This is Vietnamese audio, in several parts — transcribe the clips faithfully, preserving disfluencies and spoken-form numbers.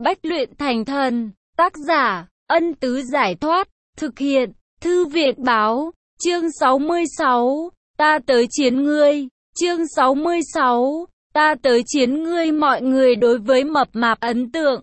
Bách luyện thành thần. Tác giả, Ân Tứ Giải Thoát. Thực hiện, Thư Viện Báo. Chương sáu mươi sáu. Ta tới chiến ngươi. Chương sáu mươi sáu. Ta tới chiến ngươi. Mọi người đối với mập mạp ấn tượng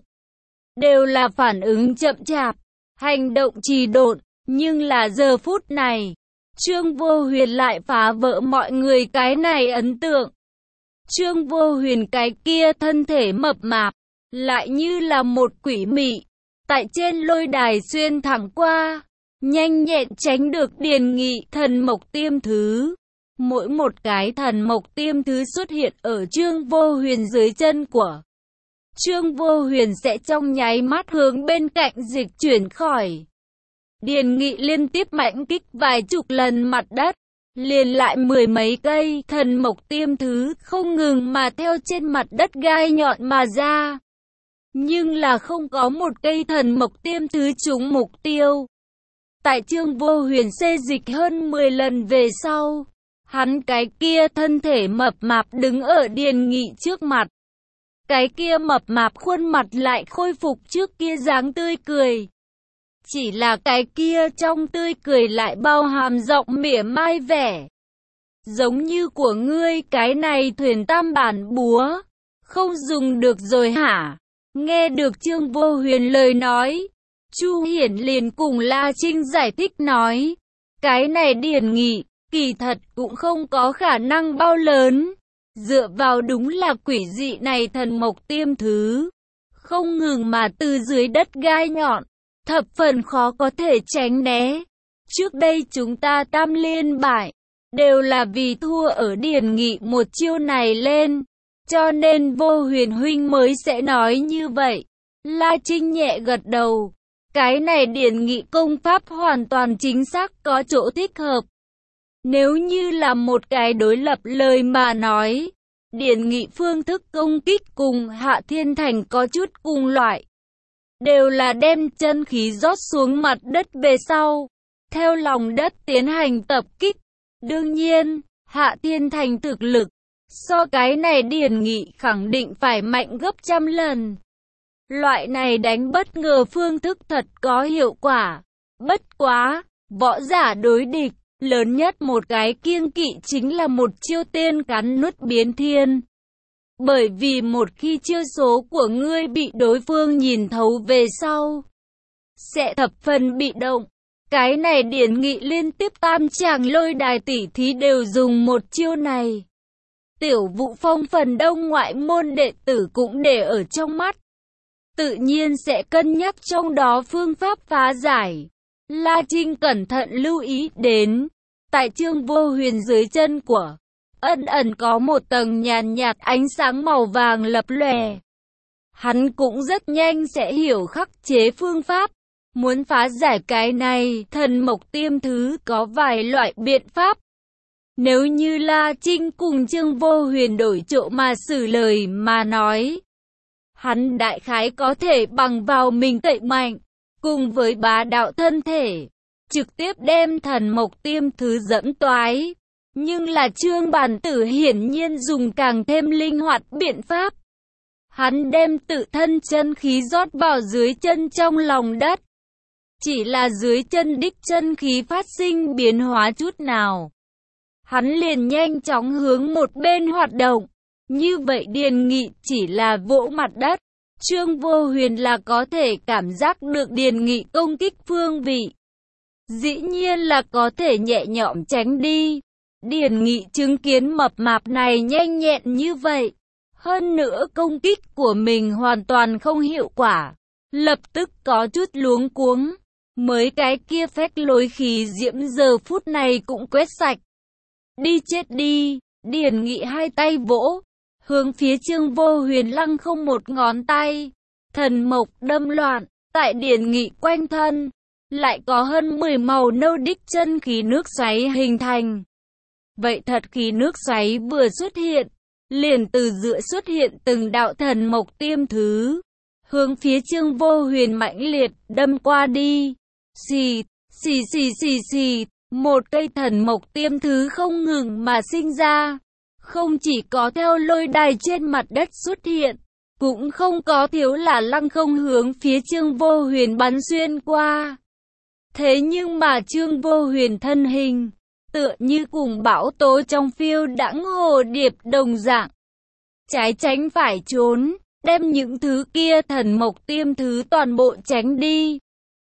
đều là phản ứng chậm chạp, hành động trì độn, nhưng là giờ phút này, Trương Vô Huyền lại phá vỡ mọi người cái này ấn tượng. Trương Vô Huyền cái kia thân thể mập mạp, lại như là một quỷ mị, tại trên lôi đài xuyên thẳng qua, nhanh nhẹn tránh được Điền Nghị thần mộc tiêm thứ. Mỗi một cái thần mộc tiêm thứ xuất hiện ở Trương Vô Huyền dưới chân của Trương Vô Huyền sẽ trong nháy mắt hướng bên cạnh dịch chuyển khỏi. Điền Nghị liên tiếp mãnh kích vài chục lần mặt đất, liền lại mười mấy cây thần mộc tiêm thứ không ngừng mà theo trên mặt đất gai nhọn mà ra. Nhưng là không có một cây thần mộc tiêm thứ trúng mục tiêu. Tại Trương Vô Huyền xê dịch hơn mười lần về sau, hắn cái kia thân thể mập mạp đứng ở Điền Nghị trước mặt. Cái kia mập mạp khuôn mặt lại khôi phục trước kia dáng tươi cười. Chỉ là cái kia trong tươi cười lại bao hàm giọng mỉa mai vẻ. Giống như của ngươi cái này thuyền tam bản búa, không dùng được rồi hả? Nghe được Trương Vô Huyền lời nói, Chu Hiển liền cùng La Trinh giải thích nói. Cái này Điền Nghị, kỳ thật cũng không có khả năng bao lớn. Dựa vào đúng là quỷ dị này thần mộc tiêm thứ, không ngừng mà từ dưới đất gai nhọn, thập phần khó có thể tránh né. Trước đây chúng ta tam liên bại, đều là vì thua ở Điền Nghị một chiêu này lên, cho nên Vô Huyền huynh mới sẽ nói như vậy. La Trinh nhẹ gật đầu, cái này Điền Nghị công pháp hoàn toàn chính xác có chỗ thích hợp. Nếu như là một cái đối lập lời mà nói, Điền Nghị phương thức công kích cùng Hạ Thiên Thành có chút cùng loại. Đều là đem chân khí rót xuống mặt đất về sau, theo lòng đất tiến hành tập kích. Đương nhiên, Hạ Thiên Thành thực lực, so cái này Điền Nghị khẳng định phải mạnh gấp trăm lần. Loại này đánh bất ngờ phương thức thật có hiệu quả. Bất quá, võ giả đối địch, lớn nhất một cái kiêng kỵ chính là một chiêu tiên cắn nuốt biến thiên. Bởi vì một khi chiêu số của ngươi bị đối phương nhìn thấu về sau, sẽ thập phần bị động. Cái này Điền Nghị liên tiếp tam tràng lôi đài tỷ thí đều dùng một chiêu này. Tiểu Vũ Phong phần đông ngoại môn đệ tử cũng để ở trong mắt, tự nhiên sẽ cân nhắc trong đó phương pháp phá giải. La Trinh cẩn thận lưu ý đến, tại Trương Vô Huyền dưới chân của ẩn ẩn có một tầng nhàn nhạt ánh sáng màu vàng lập lòe. Hắn cũng rất nhanh sẽ hiểu khắc chế phương pháp. Muốn phá giải cái này, thần mộc tiêm thứ có vài loại biện pháp. Nếu như La Trinh cùng Trương Vô Huyền đổi chỗ mà xử lời mà nói, hắn đại khái có thể bằng vào mình tẩy mạnh, cùng với bá đạo thân thể, trực tiếp đem thần mộc tiêm thứ dẫm toái. Nhưng là Trương Bản Tử hiển nhiên dùng càng thêm linh hoạt biện pháp. Hắn đem tự thân chân khí rót vào dưới chân trong lòng đất. Chỉ là dưới chân đích chân khí phát sinh biến hóa chút nào, hắn liền nhanh chóng hướng một bên hoạt động. Như vậy Điền Nghị chỉ là vỗ mặt đất, Trương Vô Huyền là có thể cảm giác được Điền Nghị công kích phương vị. Dĩ nhiên là có thể nhẹ nhõm tránh đi. Điền Nghị chứng kiến mập mạp này nhanh nhẹn như vậy, hơn nữa công kích của mình hoàn toàn không hiệu quả, lập tức có chút luống cuống. Mới cái kia phách lối khí diễm giờ phút này cũng quét sạch. Đi chết đi. Điền Nghị hai tay vỗ, hướng phía Trương Vô Huyền lăng không một ngón tay. Thần mộc đâm loạn, tại Điền Nghị quanh thân, lại có hơn mười màu nâu đích chân khí nước xoáy hình thành. Vậy thật khí nước xoáy vừa xuất hiện, liền từ giữa xuất hiện từng đạo thần mộc tiêm thứ, hướng phía Trương Vô Huyền mãnh liệt đâm qua đi. Xì, xì xì xì xì, một cây thần mộc tiêm thứ không ngừng mà sinh ra. Không chỉ có theo lôi đài trên mặt đất xuất hiện, cũng không có thiếu là lăng không hướng phía Trương Vô Huyền bắn xuyên qua. Thế nhưng mà Trương Vô Huyền thân hình, tựa như cùng bão tố trong phiêu đãng hồ điệp đồng dạng. Trái tránh phải trốn, đem những thứ kia thần mộc tiêm thứ toàn bộ tránh đi.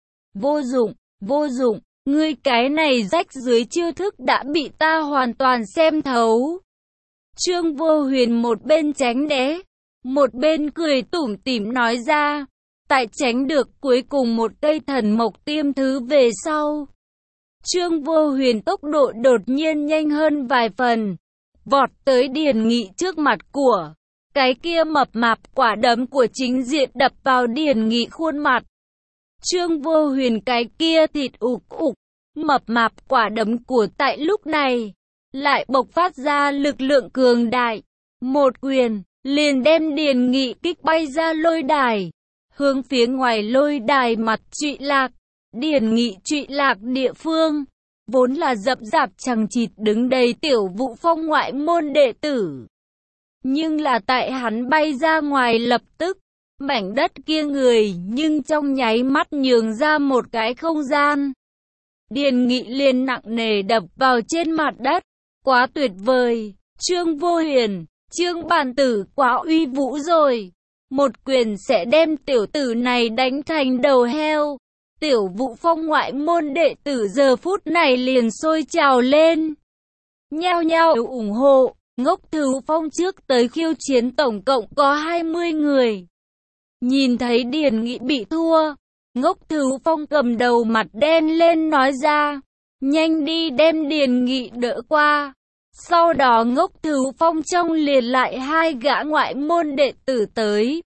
Vô dụng, vô dụng, ngươi cái này rách dưới chiêu thức đã bị ta hoàn toàn xem thấu. Trương Vô Huyền một bên tránh né, một bên cười tủm tỉm nói ra, tại tránh được cuối cùng một cây thần mộc tiêm thứ về sau. Trương Vô Huyền tốc độ đột nhiên nhanh hơn vài phần, vọt tới Điền Nghị trước mặt của. Cái kia mập mạp quả đấm của chính diện đập vào Điền Nghị khuôn mặt. Trương Vô Huyền cái kia thịt ục ục, mập mạp quả đấm của tại lúc này, lại bộc phát ra lực lượng cường đại. Một quyền, liền đem Điền Nghị kích bay ra lôi đài, hướng phía ngoài lôi đài mặt trụy lạc. Điền Nghị trụy lạc địa phương, vốn là rậm rạp chằng chịt đứng đầy Tiểu Vũ Phong ngoại môn đệ tử. Nhưng là tại hắn bay ra ngoài lập tức, mảnh đất kia người nhưng trong nháy mắt nhường ra một cái không gian. Điền Nghị liền nặng nề đập vào trên mặt đất, quá tuyệt vời, Trương Vô Huyền, Trương bản tử quá uy vũ rồi, một quyền sẽ đem tiểu tử này đánh thành đầu heo. Tiểu Vũ Phong ngoại môn đệ tử giờ phút này liền sôi trào lên, nhao nhao ủng hộ. Ngốc Thú Phong trước tới khiêu chiến tổng cộng có hai mươi người. Nhìn thấy Điền Nghị bị thua, Ngốc Thú Phong cầm đầu mặt đen lên nói ra, nhanh đi đem Điền Nghị đỡ qua. Sau đó Ngốc Thú Phong trong liền lại hai gã ngoại môn đệ tử tới,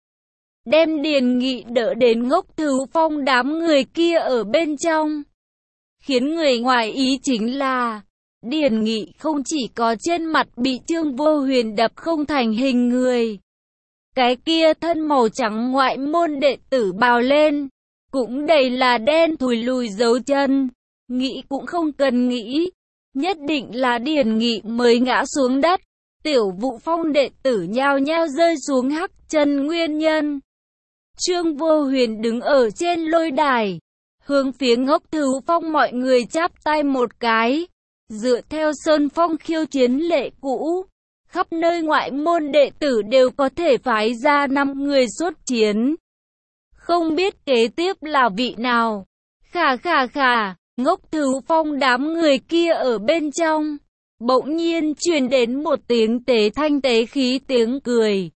đem Điền Nghị đỡ đến Ngốc Thú Phong đám người kia ở bên trong. Khiến người ngoài ý chính là Điền Nghị không chỉ có trên mặt bị Trương Vô Huyền đập không thành hình người, cái kia thân màu trắng ngoại môn đệ tử bào lên, cũng đầy là đen thùi lùi dấu chân. Nghĩ cũng không cần nghĩ, nhất định là Điền Nghị mới ngã xuống đất. Tiểu Vũ Phong đệ tử nhao nhao rơi xuống hắc chân nguyên nhân. Trương Vô Huyền đứng ở trên lôi đài, hướng phía Ngốc Thú Phong mọi người chắp tay một cái. Dựa theo Sơn Phong khiêu chiến lệ cũ, khắp nơi ngoại môn đệ tử đều có thể phái ra năm người xuất chiến. Không biết kế tiếp là vị nào. Khà khà khà, Ngốc Thú Phong đám người kia ở bên trong, bỗng nhiên truyền đến một tiếng tế thanh tế khí tiếng cười.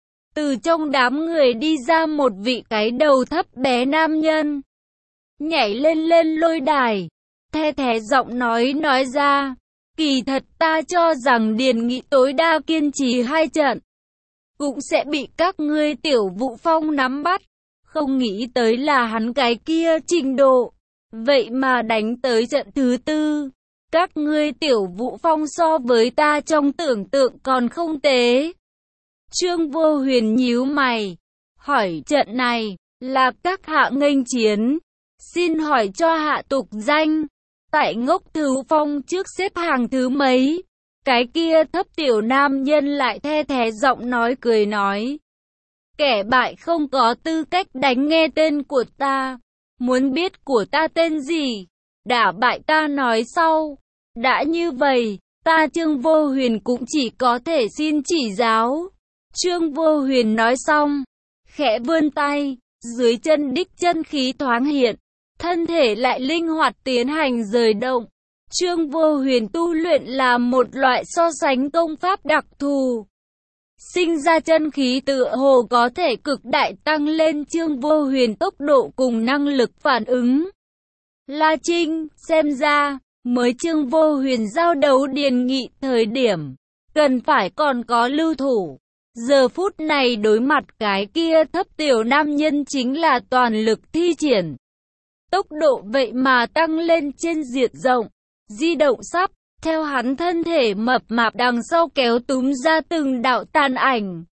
Từ trong đám người đi ra một vị cái đầu thấp bé nam nhân, nhảy lên lên lôi đài, the thé giọng nói nói ra, kỳ thật ta cho rằng Điền Nghị tối đa kiên trì hai trận, cũng sẽ bị các ngươi Tiểu Vũ Phong nắm bắt. Không nghĩ tới là hắn cái kia trình độ, vậy mà đánh tới trận thứ tư. Các ngươi Tiểu Vũ Phong so với ta trong tưởng tượng còn không tế. Trương Vô Huyền nhíu mày, hỏi trận này, là các hạ nghênh chiến. Xin hỏi cho hạ tục danh, tại Ngốc Thú Phong trước xếp hàng thứ mấy? Cái kia thấp tiểu nam nhân lại the thé giọng nói cười nói, kẻ bại không có tư cách đánh nghe tên của ta. Muốn biết của ta tên gì? Đả bại ta nói sau. Đã như vậy, ta Trương Vô Huyền cũng chỉ có thể xin chỉ giáo. Trương Vô Huyền nói xong, khẽ vươn tay, dưới chân đích chân khí thoáng hiện, thân thể lại linh hoạt tiến hành rời động. Trương Vô Huyền tu luyện là một loại so sánh công pháp đặc thù, sinh ra chân khí tựa hồ có thể cực đại tăng lên Trương Vô Huyền tốc độ cùng năng lực phản ứng. La Trinh, xem ra, mới Trương Vô Huyền giao đấu Điền Nghị thời điểm, cần phải còn có lưu thủ. Giờ phút này đối mặt cái kia thấp tiểu nam nhân chính là toàn lực thi triển. Tốc độ vậy mà tăng lên trên diện rộng, di động sắp, theo hắn thân thể mập mạp đằng sau kéo túm ra từng đạo tàn ảnh.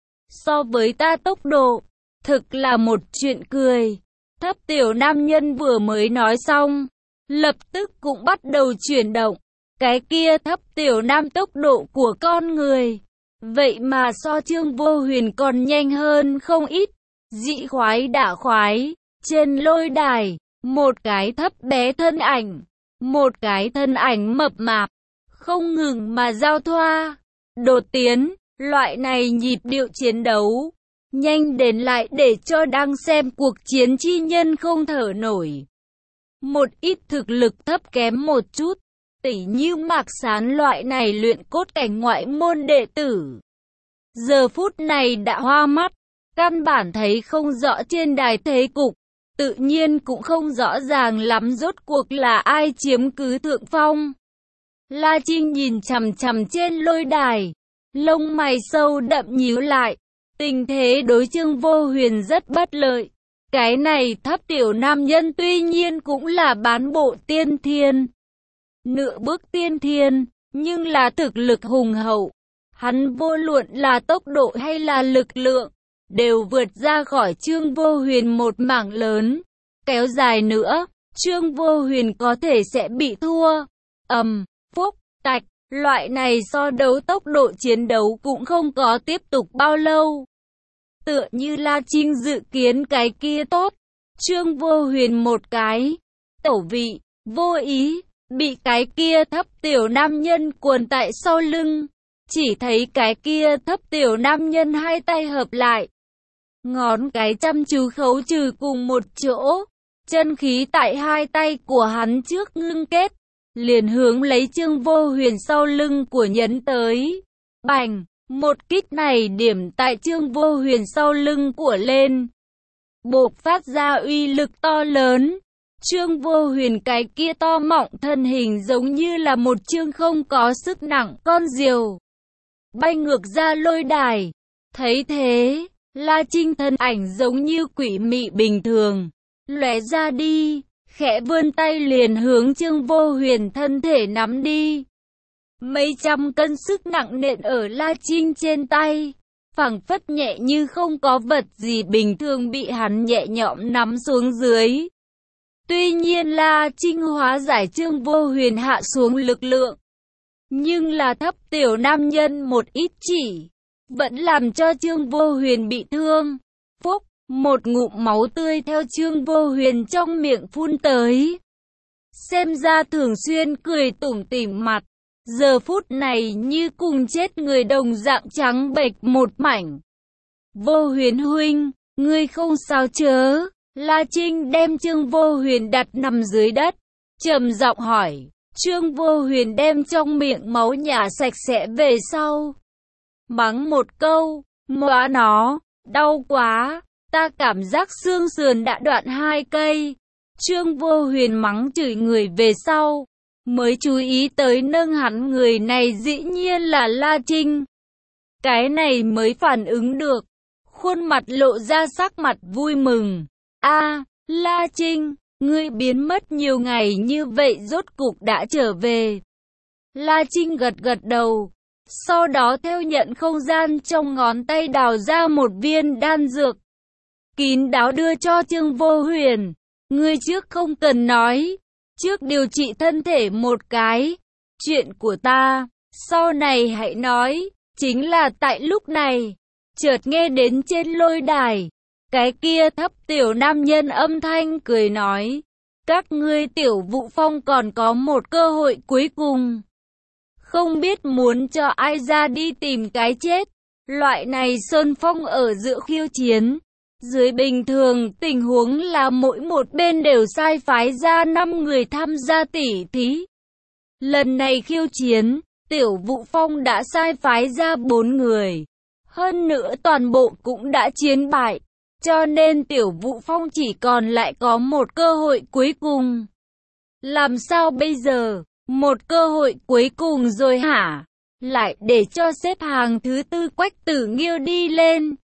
So với ta tốc độ, thực là một chuyện cười. Thấp tiểu nam nhân vừa mới nói xong, lập tức cũng bắt đầu chuyển động. Cái kia thấp tiểu nam tốc độ của con người, Vậy mà so Trương Vô Huyền còn nhanh hơn không ít. Dị khoái đả khoái, trên lôi đài, một cái thấp bé thân ảnh, một cái thân ảnh mập mạp, không ngừng mà giao thoa, đột tiến, loại này nhịp điệu chiến đấu, nhanh đến lại để cho đang xem cuộc chiến chi nhân không thở nổi. Một ít thực lực thấp kém một chút, tỉ như Mạc Sán loại này luyện cốt cảnh ngoại môn đệ tử. Giờ phút này đã hoa mắt, căn bản thấy không rõ trên đài thế cục, tự nhiên cũng không rõ ràng lắm rốt cuộc là ai chiếm cứ thượng phong. La Trinh nhìn chằm chằm trên lôi đài, lông mày sâu đậm nhíu lại, tình thế đối Trương Vô Huyền rất bất lợi. Cái này thấp tiểu nam nhân tuy nhiên cũng là bán bộ tiên thiên, nửa bước tiên thiên, nhưng là thực lực hùng hậu. Hắn vô luận là tốc độ hay là lực lượng, đều vượt ra khỏi Trương Vô Huyền một mảng lớn. Kéo dài nữa, Trương Vô Huyền có thể sẽ bị thua. Ầm, phúc, tạch, loại này so đấu tốc độ chiến đấu cũng không có tiếp tục bao lâu. Tựa như La Trinh dự kiến cái kia tốt, Trương Vô Huyền một cái tẩu vị, vô ý, bị cái kia thấp tiểu nam nhân cuốn tại sau lưng. Chỉ thấy cái kia thấp tiểu nam nhân hai tay hợp lại, ngón cái chăm chú khấu trừ cùng một chỗ, chân khí tại hai tay của hắn trước ngưng kết, liền hướng lấy Trương Vô Huyền sau lưng của nhấn tới. Bành, một kích này điểm tại Trương Vô Huyền sau lưng của lên, bộc phát ra uy lực to lớn. Trương Vô Huyền cái kia to mọng thân hình giống như là một chương không có sức nặng con diều, bay ngược ra lôi đài. Thấy thế, La Trinh thân ảnh giống như quỷ mị bình thường, lóe ra đi, khẽ vươn tay liền hướng Trương Vô Huyền thân thể nắm đi. Mấy trăm cân sức nặng nện ở La Trinh trên tay, phảng phất nhẹ như không có vật gì bình thường bị hắn nhẹ nhõm nắm xuống dưới. Tuy nhiên La Trinh hóa giải Trương Vô Huyền hạ xuống lực lượng, nhưng là thấp tiểu nam nhân một ít chỉ, vẫn làm cho Trương Vô Huyền bị thương. Phúc, một ngụm máu tươi theo Trương Vô Huyền trong miệng phun tới. Xem ra thường xuyên cười tủm tỉm mặt, giờ phút này như cùng chết người đồng dạng trắng bệch một mảnh. Vô Huyền huynh, ngươi không sao chớ? La Trinh đem Trương Vô Huyền đặt nằm dưới đất, trầm giọng hỏi. Trương Vô Huyền đem trong miệng máu nhả sạch sẽ về sau, mắng một câu, móa nó, đau quá, ta cảm giác xương sườn đã đoạn hai cây. Trương Vô Huyền mắng chửi người về sau, mới chú ý tới nâng hắn người này dĩ nhiên là La Trinh. Cái này mới phản ứng được, khuôn mặt lộ ra sắc mặt vui mừng. A, La Trinh, ngươi biến mất nhiều ngày như vậy rốt cục đã trở về. La Trinh gật gật đầu, sau đó theo nhận không gian trong ngón tay đào ra một viên đan dược, kín đáo đưa cho Trương Vô Huyền. Ngươi trước không cần nói, trước điều trị thân thể một cái, chuyện của ta, sau này hãy nói. Chính là tại lúc này, chợt nghe đến trên lôi đài, cái kia thấp tiểu nam nhân âm thanh cười nói, các ngươi Tiểu Vũ Phong còn có một cơ hội cuối cùng. Không biết muốn cho ai ra đi tìm cái chết. Loại này Sơn Phong ở giữa khiêu chiến, dưới bình thường tình huống là mỗi một bên đều sai phái ra năm người tham gia tỉ thí. Lần này khiêu chiến, Tiểu Vũ Phong đã sai phái ra bốn người, hơn nữa toàn bộ cũng đã chiến bại. Cho nên Tiểu Vũ Phong chỉ còn lại có một cơ hội cuối cùng. Làm sao bây giờ? Một cơ hội cuối cùng rồi hả? Lại để cho xếp hàng thứ tư Quách Tử Nghiêu đi lên.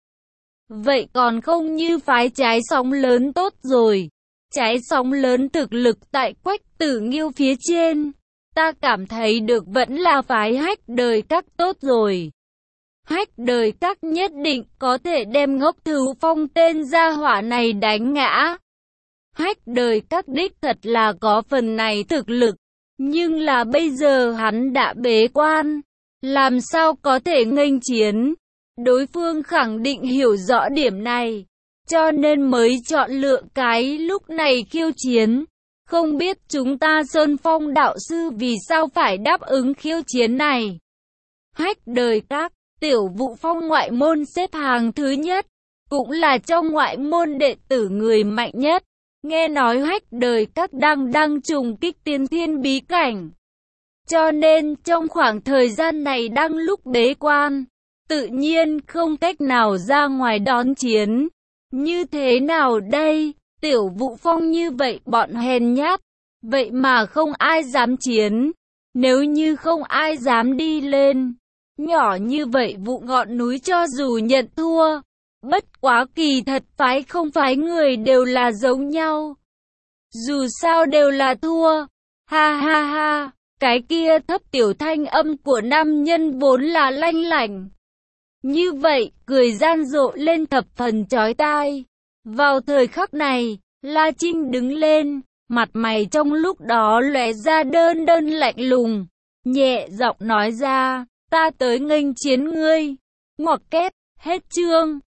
Vậy còn không như phái trái sóng lớn tốt rồi. Trái sóng lớn thực lực tại Quách Tử Nghiêu phía trên. Ta cảm thấy được vẫn là phái Hách Đời Các tốt rồi. Hách Đời Các nhất định có thể đem Ngốc Thứu Phong tên gia hỏa này đánh ngã. Hách Đời Các đích thật là có phần này thực lực, nhưng là bây giờ hắn đã bế quan, làm sao có thể nghênh chiến. Đối phương khẳng định hiểu rõ điểm này, cho nên mới chọn lựa cái lúc này khiêu chiến. Không biết chúng ta Sơn Phong đạo sư vì sao phải đáp ứng khiêu chiến này. Hách đời các, Tiểu Vũ Phong ngoại môn xếp hàng thứ nhất, cũng là trong ngoại môn đệ tử người mạnh nhất. Nghe nói Hách đời các đang đang trùng kích tiên thiên bí cảnh. Cho nên trong khoảng thời gian này đang lúc bế quan, tự nhiên không cách nào ra ngoài đón chiến. Như thế nào đây? Tiểu Vũ Phong như vậy bọn hèn nhát, vậy mà không ai dám chiến. Nếu như không ai dám đi lên, nhỏ như vậy vụ ngọn núi cho dù nhận thua, bất quá kỳ thật phái không phái người đều là giống nhau. Dù sao đều là thua. Ha ha ha, cái kia thấp tiểu thanh âm của nam nhân vốn là lanh lảnh. Như vậy, cười gian rộ lên thập phần chói tai. Vào thời khắc này, La Trinh đứng lên, mặt mày trong lúc đó lóe ra đơn đơn lạnh lùng, nhẹ giọng nói ra, ta tới nghênh chiến ngươi. Ngoặc kép, hết chương.